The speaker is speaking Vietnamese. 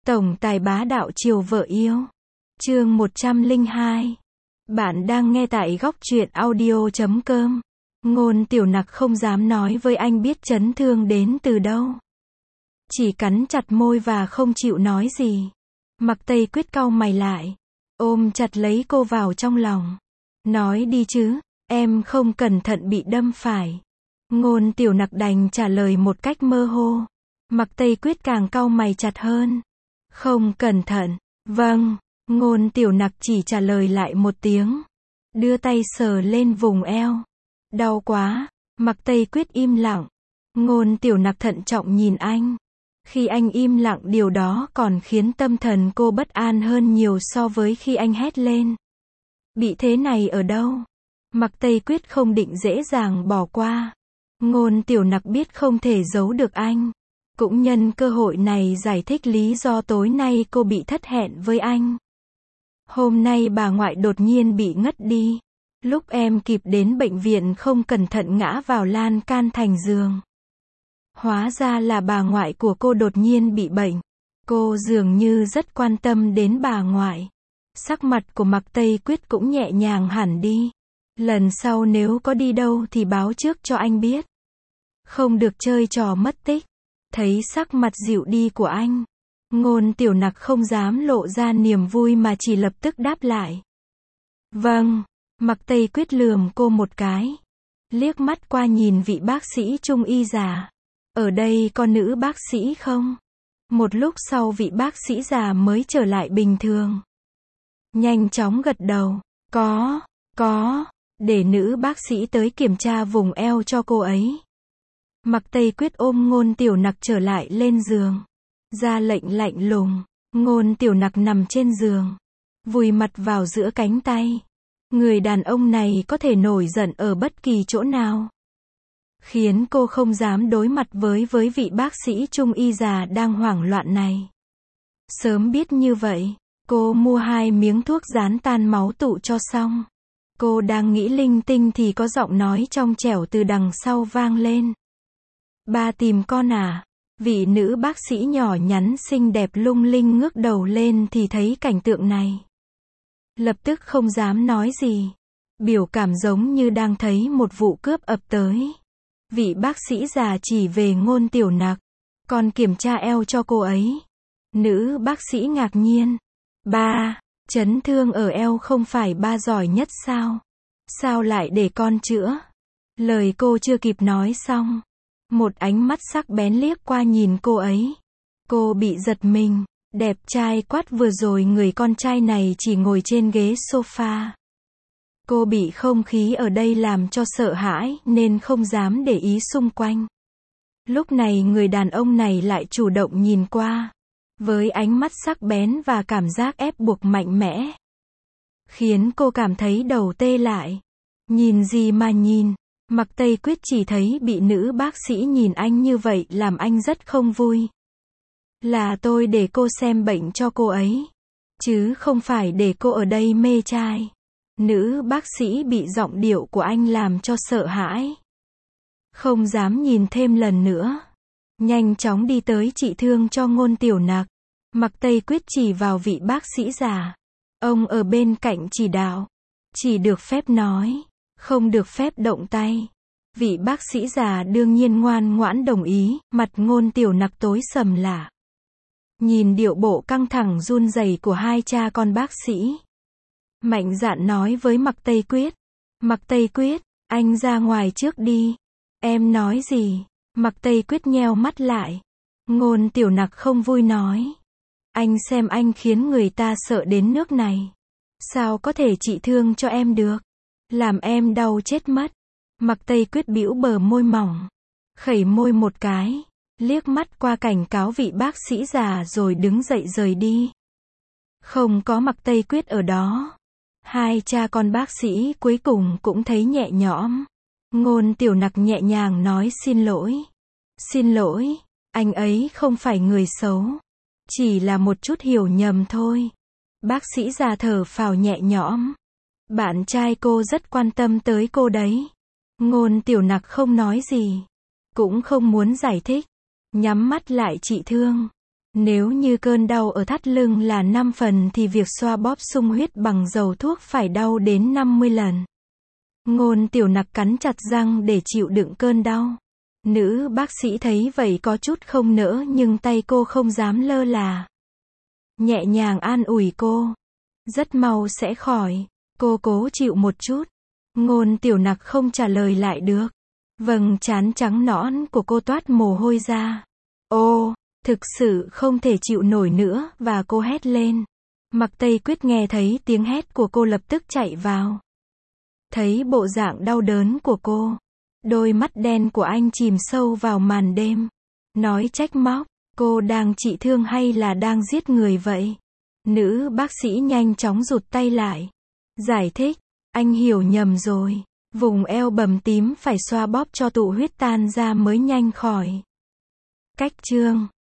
Tổng tài bá đạo chiều vợ yêu. Chương 102. Bạn đang nghe tại góc truyện audio.com. Ngôn Tiểu Nặc không dám nói với anh biết chấn thương đến từ đâu. Chỉ cắn chặt môi và không chịu nói gì. Mặc Tây Quyết cau mày lại, ôm chặt lấy cô vào trong lòng. Nói đi chứ, em không cẩn thận bị đâm phải. Ngôn Tiểu Nặc đành trả lời một cách mơ hồ. Mặc Tây Quyết càng cau mày chặt hơn. Không cẩn thận. Vâng. Ngôn Tiểu Nặc chỉ trả lời lại một tiếng. Đưa tay sờ lên vùng eo. Đau quá. Mặc Tây Quyết im lặng. Ngôn Tiểu Nặc thận trọng nhìn anh. Khi anh im lặng điều đó còn khiến tâm thần cô bất an hơn nhiều so với khi anh hét lên. Bị thế này ở đâu? Mặc Tây Quyết không định dễ dàng bỏ qua. Ngôn Tiểu Nặc biết không thể giấu được anh. Cũng nhân cơ hội này giải thích lý do tối nay cô bị thất hẹn với anh. Hôm nay bà ngoại đột nhiên bị ngất đi. Lúc em kịp đến bệnh viện không cẩn thận ngã vào lan can thành giường. Hóa ra là bà ngoại của cô đột nhiên bị bệnh. Cô dường như rất quan tâm đến bà ngoại. Sắc mặt của Mặc Tây Quyết cũng nhẹ nhàng hẳn đi. Lần sau nếu có đi đâu thì báo trước cho anh biết. Không được chơi trò mất tích. Thấy sắc mặt dịu đi của anh, Ngôn Tiểu Nặc không dám lộ ra niềm vui mà chỉ lập tức đáp lại. Vâng. Mặc Tây Quyết lườm cô một cái. Liếc mắt qua nhìn vị bác sĩ trung y già. Ở đây có nữ bác sĩ không? Một lúc sau vị bác sĩ già mới trở lại bình thường. Nhanh chóng gật đầu. Có. Để nữ bác sĩ tới kiểm tra vùng eo cho cô ấy. Mặc Tây Quyết ôm Ngôn Tiểu Nặc trở lại lên giường. Ra lệnh lạnh lùng. Ngôn Tiểu Nặc nằm trên giường. Vùi mặt vào giữa cánh tay. Người đàn ông này có thể nổi giận ở bất kỳ chỗ nào. Khiến cô không dám đối mặt với vị bác sĩ trung y già đang hoảng loạn này. Sớm biết như vậy, cô mua 2 miếng thuốc dán tan máu tụ cho xong. Cô đang nghĩ linh tinh thì có giọng nói trong trẻo từ đằng sau vang lên. Ba tìm con à? Vị nữ bác sĩ nhỏ nhắn xinh đẹp lung linh ngước đầu lên thì thấy cảnh tượng này. Lập tức không dám nói gì. Biểu cảm giống như đang thấy một vụ cướp ập tới. Vị bác sĩ già chỉ về Ngôn Tiểu Nặc. Còn kiểm tra eo cho cô ấy. Nữ bác sĩ ngạc nhiên. Ba, chấn thương ở eo không phải ba giỏi nhất sao? Sao lại để con chữa? Lời cô chưa kịp nói xong. Một ánh mắt sắc bén liếc qua nhìn cô ấy. Cô bị giật mình. Đẹp trai quát vừa rồi người con trai này chỉ ngồi trên ghế sofa. Cô bị không khí ở đây làm cho sợ hãi nên không dám để ý xung quanh. Lúc này người đàn ông này lại chủ động nhìn qua. Với ánh mắt sắc bén và cảm giác ép buộc mạnh mẽ. Khiến cô cảm thấy đầu tê lại. Nhìn gì mà nhìn. Mặc Tây Quyết chỉ thấy bị nữ bác sĩ nhìn anh như vậy làm anh rất không vui. Là tôi để cô xem bệnh cho cô ấy. Chứ không phải để cô ở đây mê trai. Nữ bác sĩ bị giọng điệu của anh làm cho sợ hãi. Không dám nhìn thêm lần nữa. Nhanh chóng đi tới trị thương cho Ngôn Tiểu Nặc. Mặc Tây Quyết chỉ vào vị bác sĩ già. Ông ở bên cạnh chỉ đạo. Chỉ được phép nói. Không được phép động tay. Vị bác sĩ già đương nhiên ngoan ngoãn đồng ý. Mặt Ngôn Tiểu Nặc tối sầm lại. Nhìn điệu bộ căng thẳng run rẩy của hai cha con bác sĩ. Mạnh dạn nói với Mặc Tây Quyết. Mặc Tây Quyết, anh ra ngoài trước đi. Em nói gì? Mặc Tây Quyết nheo mắt lại. Ngôn Tiểu Nặc không vui nói. Anh xem anh khiến người ta sợ đến nước này. Sao có thể trị thương cho em được? Làm em đau chết mất. Mặc Tây Quyết bĩu bờ môi mỏng. Khẩy môi một cái. Liếc mắt qua cảnh cáo vị bác sĩ già rồi đứng dậy rời đi. Không có Mặc Tây Quyết ở đó. Hai cha con bác sĩ cuối cùng cũng thấy nhẹ nhõm. Ngôn Tiểu Nặc nhẹ nhàng nói xin lỗi. Xin lỗi, anh ấy không phải người xấu. Chỉ là một chút hiểu nhầm thôi. Bác sĩ già thở phào nhẹ nhõm. Bạn trai cô rất quan tâm tới cô đấy. Ngôn Tiểu Nặc không nói gì. Cũng không muốn giải thích. Nhắm mắt lại trị thương. Nếu như cơn đau ở thắt lưng là 5 phần thì việc xoa bóp sung huyết bằng dầu thuốc phải đau đến 50 lần. Ngôn Tiểu Nặc cắn chặt răng để chịu đựng cơn đau. Nữ bác sĩ thấy vậy có chút không nỡ nhưng tay cô không dám lơ là. Nhẹ nhàng an ủi cô. Rất mau sẽ khỏi. Cô cố chịu một chút. Ngôn Tiểu Nặc không trả lời lại được. Vầng trán trắng nõn của cô toát mồ hôi ra. Ô, thực sự không thể chịu nổi nữa và cô hét lên. Mạc Tây Quyết nghe thấy tiếng hét của cô lập tức chạy vào. Thấy bộ dạng đau đớn của cô. Đôi mắt đen của anh chìm sâu vào màn đêm. Nói trách móc, cô đang trị thương hay là đang giết người vậy? Nữ bác sĩ nhanh chóng rụt tay lại. Giải thích, anh hiểu nhầm rồi. Vùng eo bầm tím phải xoa bóp cho tụ huyết tan ra mới nhanh khỏi. Cách chương